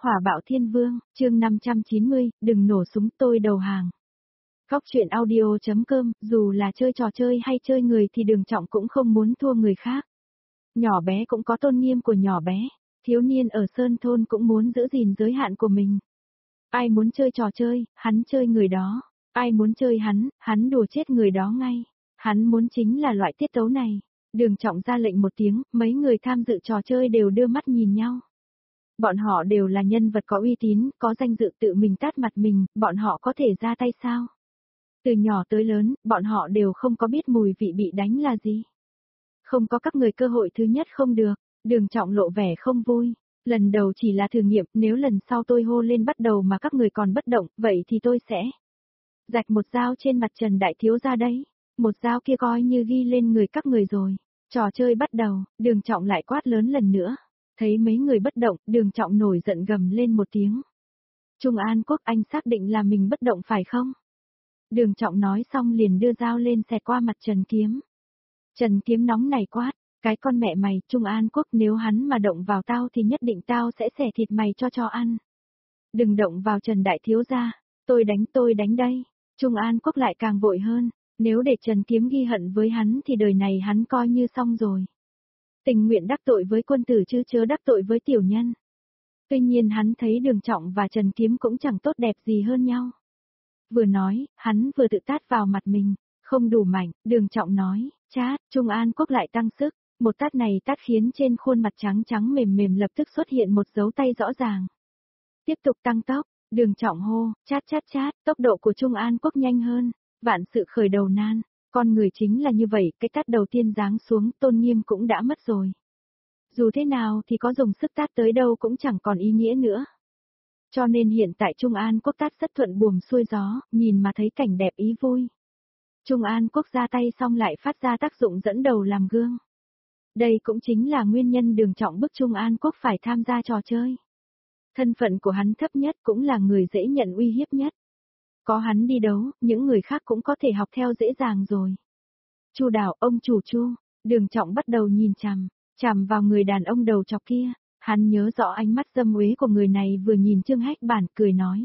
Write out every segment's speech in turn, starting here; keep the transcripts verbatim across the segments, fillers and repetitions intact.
Hỏa bạo thiên vương, chương năm trăm chín mươi, đừng nổ súng tôi đầu hàng. Góc truyện audio.com, dù là chơi trò chơi hay chơi người thì Đường Trọng cũng không muốn thua người khác. Nhỏ bé cũng có tôn nghiêm của nhỏ bé, thiếu niên ở Sơn Thôn cũng muốn giữ gìn giới hạn của mình. Ai muốn chơi trò chơi, hắn chơi người đó. Ai muốn chơi hắn, hắn đùa chết người đó ngay. Hắn muốn chính là loại tiết tấu này. Đường Trọng ra lệnh một tiếng, mấy người tham dự trò chơi đều đưa mắt nhìn nhau. Bọn họ đều là nhân vật có uy tín, có danh dự, tự mình tát mặt mình, bọn họ có thể ra tay sao? Từ nhỏ tới lớn, bọn họ đều không có biết mùi vị bị đánh là gì. Không có các người cơ hội thứ nhất không được, Đường Trọng lộ vẻ không vui. Lần đầu chỉ là thử nghiệm, nếu lần sau tôi hô lên bắt đầu mà các người còn bất động, vậy thì tôi sẽ rạch một dao trên mặt Trần Đại Thiếu gia đấy. Một dao kia coi như ghi lên người các người rồi. Trò chơi bắt đầu, Đường Trọng lại quát lớn lần nữa. Thấy mấy người bất động, Đường Trọng nổi giận gầm lên một tiếng. Trung An Quốc, anh xác định là mình bất động phải không? Đường Trọng nói xong liền đưa dao lên xẹt qua mặt Trần Kiếm. Trần Kiếm nóng này quát, cái con mẹ mày, Trung An Quốc, nếu hắn mà động vào tao thì nhất định tao sẽ xẻ thịt mày cho cho ăn. Đừng động vào Trần Đại Thiếu gia, tôi đánh tôi đánh đây. Trung An Quốc lại càng vội hơn, nếu để Trần Kiếm ghi hận với hắn thì đời này hắn coi như xong rồi. Tình nguyện đắc tội với quân tử chứ chớ đắc tội với tiểu nhân. Tuy nhiên hắn thấy Đường Trọng và Trần Kiếm cũng chẳng tốt đẹp gì hơn nhau. Vừa nói, hắn vừa tự tát vào mặt mình, không đủ mạnh, Đường Trọng nói, chát, Trung An Quốc lại tăng sức, một tát này tát khiến trên khuôn mặt trắng trắng mềm mềm lập tức xuất hiện một dấu tay rõ ràng. Tiếp tục tăng tốc, Đường Trọng hô, chát chát chát, tốc độ của Trung An Quốc nhanh hơn, vạn sự khởi đầu nan. Con người chính là như vậy, cái tát đầu tiên giáng xuống, tôn nghiêm cũng đã mất rồi. Dù thế nào thì có dùng sức tát tới đâu cũng chẳng còn ý nghĩa nữa. Cho nên hiện tại Trung An Quốc tát rất thuận buồm xuôi gió, nhìn mà thấy cảnh đẹp ý vui. Trung An Quốc ra tay xong lại phát ra tác dụng dẫn đầu làm gương. Đây cũng chính là nguyên nhân Đường Trọng bức Trung An Quốc phải tham gia trò chơi. Thân phận của hắn thấp nhất cũng là người dễ nhận uy hiếp nhất. Có hắn đi đấu, những người khác cũng có thể học theo dễ dàng rồi. Chu Đào, ông chủ Chu, Đường Trọng bắt đầu nhìn chằm, chằm vào người đàn ông đầu chọc kia. Hắn nhớ rõ ánh mắt dâm uế của người này vừa nhìn Trương Hách Bản cười nói.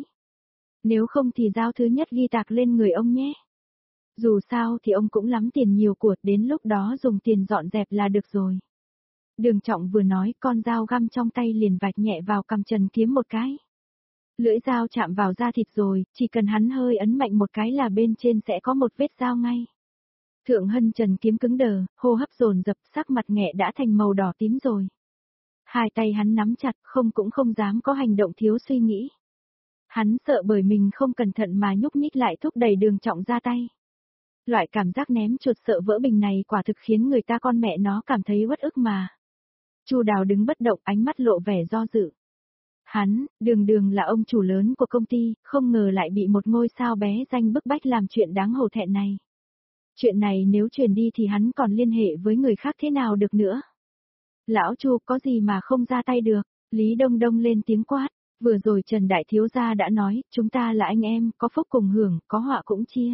Nếu không thì giao thứ nhất ghi tạc lên người ông nhé. Dù sao thì ông cũng lắm tiền nhiều của, đến lúc đó dùng tiền dọn dẹp là được rồi. Đường Trọng vừa nói, con dao găm trong tay liền vạch nhẹ vào cằm Trần Kiếm một cái. Lưỡi dao chạm vào da thịt rồi, chỉ cần hắn hơi ấn mạnh một cái là bên trên sẽ có một vết dao ngay. Thượng Hân Trần Kiếm cứng đờ, hô hấp dồn dập, sắc mặt nghẹ đã thành màu đỏ tím rồi. Hai tay hắn nắm chặt, không cũng không dám có hành động thiếu suy nghĩ. Hắn sợ bởi mình không cẩn thận mà nhúc nhích lại thúc đẩy Đường Trọng ra tay. Loại cảm giác ném chuột sợ vỡ bình này quả thực khiến người ta con mẹ nó cảm thấy uất ức mà. Chu Đào đứng bất động, ánh mắt lộ vẻ do dự. Hắn, Đường Đường là ông chủ lớn của công ty, không ngờ lại bị một ngôi sao bé danh bức bách làm chuyện đáng hổ thẹn này. Chuyện này nếu truyền đi thì hắn còn liên hệ với người khác thế nào được nữa. Lão Chu có gì mà không ra tay được, Lý Đông Đông lên tiếng quát, vừa rồi Trần Đại Thiếu Gia đã nói, chúng ta là anh em, có phúc cùng hưởng, có họa cũng chia.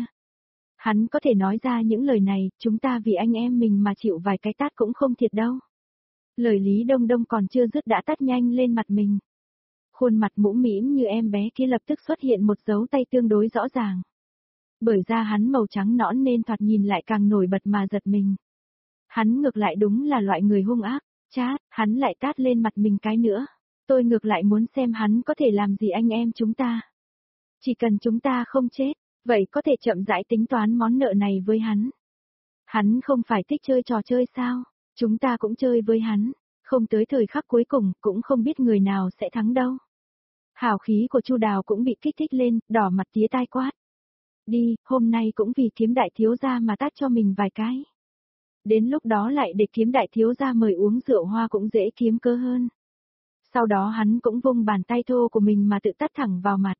Hắn có thể nói ra những lời này, chúng ta vì anh em mình mà chịu vài cái tát cũng không thiệt đâu. Lời Lý Đông Đông còn chưa dứt đã tát nhanh lên mặt mình. Khuôn mặt mũm mĩm như em bé kia lập tức xuất hiện một dấu tay tương đối rõ ràng. Bởi da hắn màu trắng nõn nên thoạt nhìn lại càng nổi bật mà giật mình. Hắn ngược lại đúng là loại người hung ác, chát, hắn lại tát lên mặt mình cái nữa. Tôi ngược lại muốn xem hắn có thể làm gì anh em chúng ta. Chỉ cần chúng ta không chết, vậy có thể chậm rãi tính toán món nợ này với hắn. Hắn không phải thích chơi trò chơi sao, chúng ta cũng chơi với hắn, không tới thời khắc cuối cùng cũng không biết người nào sẽ thắng đâu. Hào khí của Chu Đào cũng bị kích thích lên, đỏ mặt tía tai quát. Đi, hôm nay cũng vì Kiếm Đại Thiếu Gia mà tát cho mình vài cái. Đến lúc đó lại để Kiếm Đại Thiếu Gia mời uống rượu hoa cũng dễ kiếm cơ hơn. Sau đó hắn cũng vung bàn tay thô của mình mà tự tát thẳng vào mặt.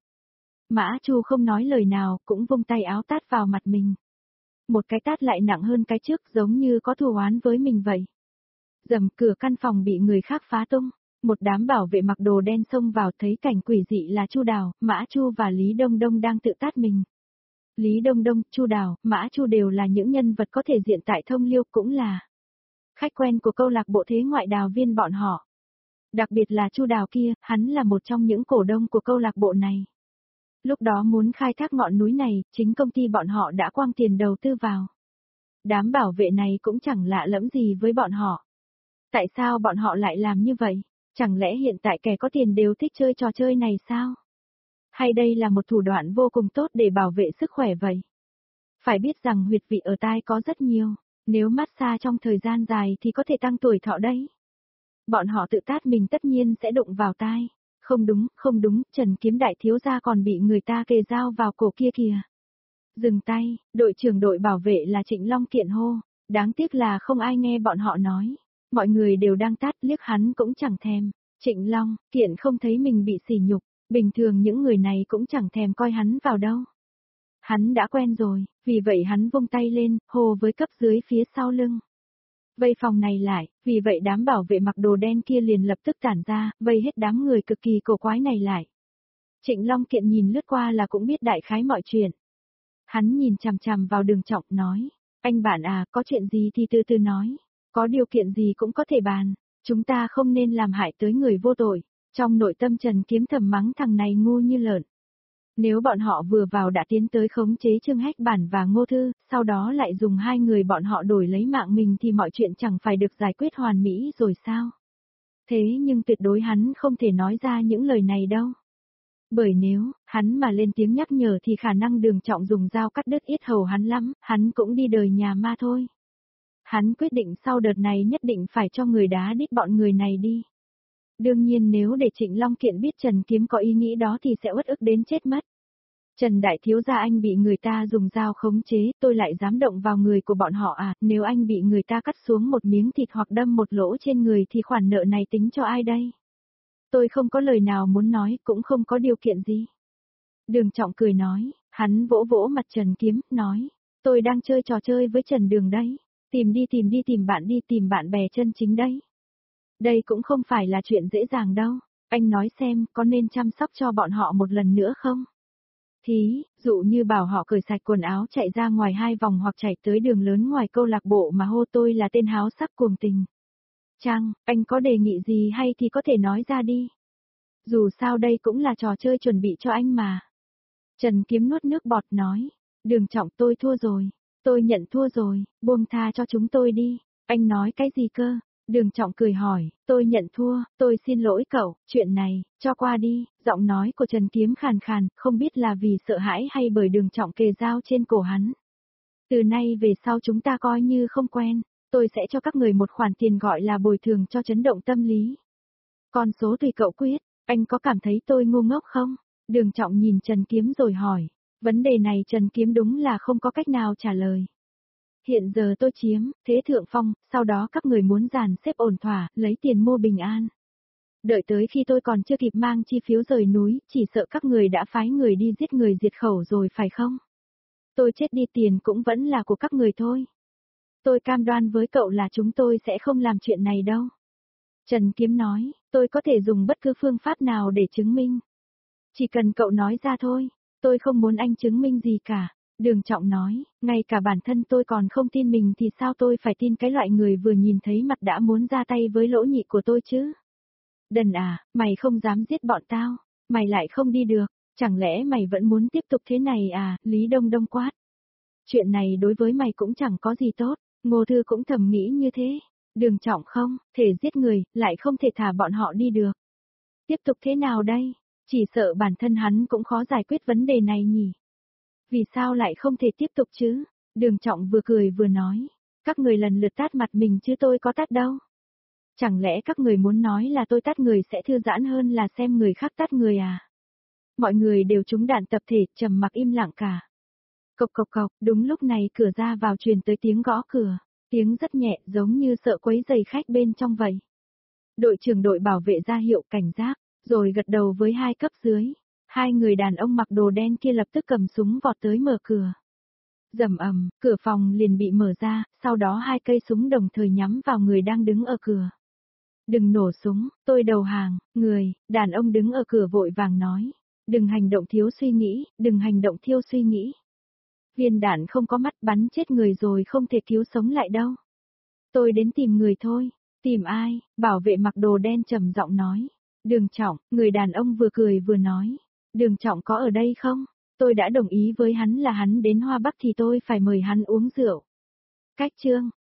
Mã Chu không nói lời nào, cũng vung tay áo tát vào mặt mình. Một cái tát lại nặng hơn cái trước, giống như có thù oán với mình vậy. Dầm, cửa căn phòng bị người khác phá tung, một đám bảo vệ mặc đồ đen xông vào, thấy cảnh quỷ dị là Chu Đào, Mã Chu và Lý Đông Đông đang tự tát mình. Lý Đông Đông, Chu Đào, Mã Chu đều là những nhân vật có thể diện tại Thông Liêu, cũng là khách quen của câu lạc bộ thế ngoại đào viên bọn họ. Đặc biệt là Chu Đào kia, hắn là một trong những cổ đông của câu lạc bộ này. Lúc đó muốn khai thác ngọn núi này, chính công ty bọn họ đã quăng tiền đầu tư vào. Đám bảo vệ này cũng chẳng lạ lẫm gì với bọn họ. Tại sao bọn họ lại làm như vậy? Chẳng lẽ hiện tại kẻ có tiền đều thích chơi trò chơi này sao? Hay đây là một thủ đoạn vô cùng tốt để bảo vệ sức khỏe vậy? Phải biết rằng huyệt vị ở tai có rất nhiều, nếu massage trong thời gian dài thì có thể tăng tuổi thọ đấy. Bọn họ tự tát mình tất nhiên sẽ đụng vào tai. Không đúng, không đúng, Trần Kiếm đại thiếu gia còn bị người ta kề dao vào cổ kia kìa. Dừng tay, đội trưởng đội bảo vệ là Trịnh Long Kiện hô, đáng tiếc là không ai nghe bọn họ nói. Mọi người đều đang tát, liếc hắn cũng chẳng thèm. Trịnh Long, Kiện không thấy mình bị sỉ nhục, bình thường những người này cũng chẳng thèm coi hắn vào đâu. Hắn đã quen rồi, vì vậy hắn vung tay lên, hô với cấp dưới phía sau lưng. Vây phòng này lại, vì vậy đám bảo vệ mặc đồ đen kia liền lập tức tản ra, vây hết đám người cực kỳ cổ quái này lại. Trịnh Long Kiện nhìn lướt qua là cũng biết đại khái mọi chuyện. Hắn nhìn chằm chằm vào Đường Trọng nói, anh bạn à, có chuyện gì thì từ từ nói, có điều kiện gì cũng có thể bàn, chúng ta không nên làm hại tới người vô tội. Trong nội tâm Trần Kiếm thầm mắng thằng này ngu như lợn. Nếu bọn họ vừa vào đã tiến tới khống chế Trương Hách Bản và Ngô Thư, sau đó lại dùng hai người bọn họ đổi lấy mạng mình thì mọi chuyện chẳng phải được giải quyết hoàn mỹ rồi sao? Thế nhưng tuyệt đối hắn không thể nói ra những lời này đâu. Bởi nếu, hắn mà lên tiếng nhắc nhở thì khả năng Đường Trọng dùng dao cắt đứt yết hầu hắn lắm, hắn cũng đi đời nhà ma thôi. Hắn quyết định sau đợt này nhất định phải cho người đá đít bọn người này đi. Đương nhiên nếu để Trịnh Long Kiện biết Trần Kiếm có ý nghĩ đó thì sẽ uất ức đến chết mất. Trần đại thiếu gia anh bị người ta dùng dao khống chế, tôi lại dám động vào người của bọn họ à, nếu anh bị người ta cắt xuống một miếng thịt hoặc đâm một lỗ trên người thì khoản nợ này tính cho ai đây? Tôi không có lời nào muốn nói, cũng không có điều kiện gì. Đường Trọng cười nói, hắn vỗ vỗ mặt Trần Kiếm, nói, tôi đang chơi trò chơi với Trần Đường đấy, tìm đi tìm đi tìm bạn đi tìm bạn bè chân chính đấy. Đây cũng không phải là chuyện dễ dàng đâu, anh nói xem có nên chăm sóc cho bọn họ một lần nữa không? Thí, dụ như bảo họ cởi sạch quần áo chạy ra ngoài hai vòng hoặc chạy tới đường lớn ngoài câu lạc bộ mà hô tôi là tên háo sắc cuồng tình. Chăng, anh có đề nghị gì hay thì có thể nói ra đi. Dù sao đây cũng là trò chơi chuẩn bị cho anh mà. Trần Kiếm nuốt nước bọt nói, Đường Trọng tôi thua rồi, tôi nhận thua rồi, buông tha cho chúng tôi đi. Anh nói cái gì cơ? Đường Trọng cười hỏi, tôi nhận thua, tôi xin lỗi cậu, chuyện này, cho qua đi, giọng nói của Trần Kiếm khàn khàn, không biết là vì sợ hãi hay bởi Đường Trọng kề dao trên cổ hắn. Từ nay về sau chúng ta coi như không quen, tôi sẽ cho các người một khoản tiền gọi là bồi thường cho chấn động tâm lý. Con số tùy cậu quyết, anh có cảm thấy tôi ngu ngốc không? Đường Trọng nhìn Trần Kiếm rồi hỏi, vấn đề này Trần Kiếm đúng là không có cách nào trả lời. Hiện giờ tôi chiếm, thế thượng phong, sau đó các người muốn dàn xếp ổn thỏa, lấy tiền mua bình an. Đợi tới khi tôi còn chưa kịp mang chi phiếu rời núi, chỉ sợ các người đã phái người đi giết người diệt khẩu rồi phải không? Tôi chết đi tiền cũng vẫn là của các người thôi. Tôi cam đoan với cậu là chúng tôi sẽ không làm chuyện này đâu. Trần Kiếm nói, tôi có thể dùng bất cứ phương pháp nào để chứng minh. Chỉ cần cậu nói ra thôi, tôi không muốn anh chứng minh gì cả. Đường Trọng nói, ngay cả bản thân tôi còn không tin mình thì sao tôi phải tin cái loại người vừa nhìn thấy mặt đã muốn ra tay với lỗ nhị của tôi chứ? Đần à, mày không dám giết bọn tao, mày lại không đi được, chẳng lẽ mày vẫn muốn tiếp tục thế này à, Lý Đông Đông quát. Chuyện này đối với mày cũng chẳng có gì tốt, Ngô Thư cũng thầm nghĩ như thế. Đường Trọng không, thể giết người, lại không thể thả bọn họ đi được. Tiếp tục thế nào đây? Chỉ sợ bản thân hắn cũng khó giải quyết vấn đề này nhỉ. Vì sao lại không thể tiếp tục chứ? Đường Trọng vừa cười vừa nói. Các người lần lượt tát mặt mình chứ tôi có tát đâu. Chẳng lẽ các người muốn nói là tôi tát người sẽ thư giãn hơn là xem người khác tát người à? Mọi người đều trúng đạn tập thể, trầm mặc im lặng cả. Cộc cộc cộc, đúng lúc này cửa ra vào truyền tới tiếng gõ cửa. Tiếng rất nhẹ giống như sợ quấy rầy khách bên trong vậy. Đội trưởng đội bảo vệ ra hiệu cảnh giác, rồi gật đầu với hai cấp dưới. Hai người đàn ông mặc đồ đen kia lập tức cầm súng vọt tới mở cửa. Rầm ầm, cửa phòng liền bị mở ra, sau đó hai cây súng đồng thời nhắm vào người đang đứng ở cửa. Đừng nổ súng, tôi đầu hàng, người, đàn ông đứng ở cửa vội vàng nói. Đừng hành động thiếu suy nghĩ, đừng hành động thiếu suy nghĩ. Viên đạn không có mắt bắn chết người rồi không thể cứu sống lại đâu. Tôi đến tìm người thôi. Tìm ai? Bảo vệ mặc đồ đen trầm giọng nói. Đường Trọng, người đàn ông vừa cười vừa nói. Đường Trọng có ở đây không? Tôi đã đồng ý với hắn là hắn đến Hoa Bắc thì tôi phải mời hắn uống rượu. Cách chương.